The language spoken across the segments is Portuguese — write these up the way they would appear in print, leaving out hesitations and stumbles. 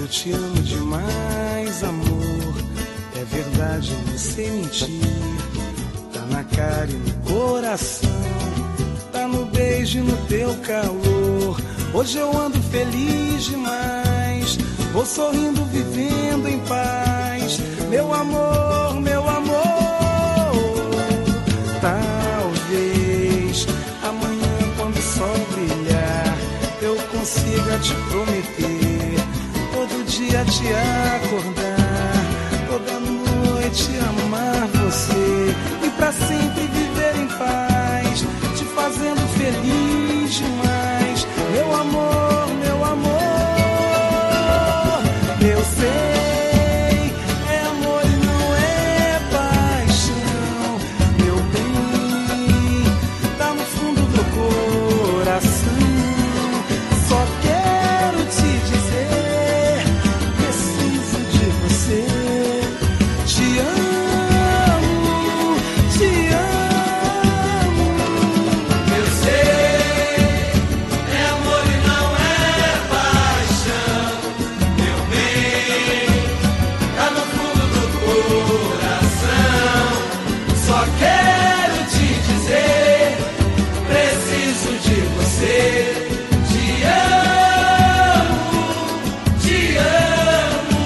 eu te amo demais, amor. É verdade, eu não sei mentir. Tá na cara e no coração, tá no beijo e no teu calor. Hoje eu ando feliz demais, vou sorrindo, vivendo em paz. Meu amor, meu amor. Talvez amanhã, quando o sol brilhar, eu consiga te prometer todo dia te acordar, toda noite amar você e pra sempre viver em paz, te fazendo feliz demais. Meu amor, meu amor. Eu sei, é amor e não é paixão. Meu bem, tá no fundo do coração. Só quero te dizer, preciso de você. Te amo, te amo. Eu sei, é amor e não é paixão. Meu bem, tá no fundo do coração. Só quero te dizer, preciso de você. Te amo, te amo.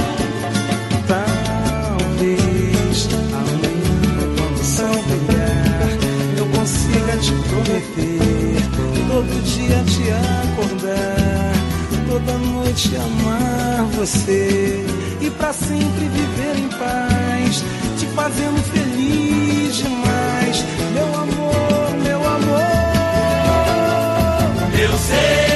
Talvez amanhã, quando o sol brilhar, eu consiga te prometer todo dia te acordar, toda noite amar você e pra sempre viver em paz, te fazendo feliz demais. Meu amor, meu amor. Eu sei.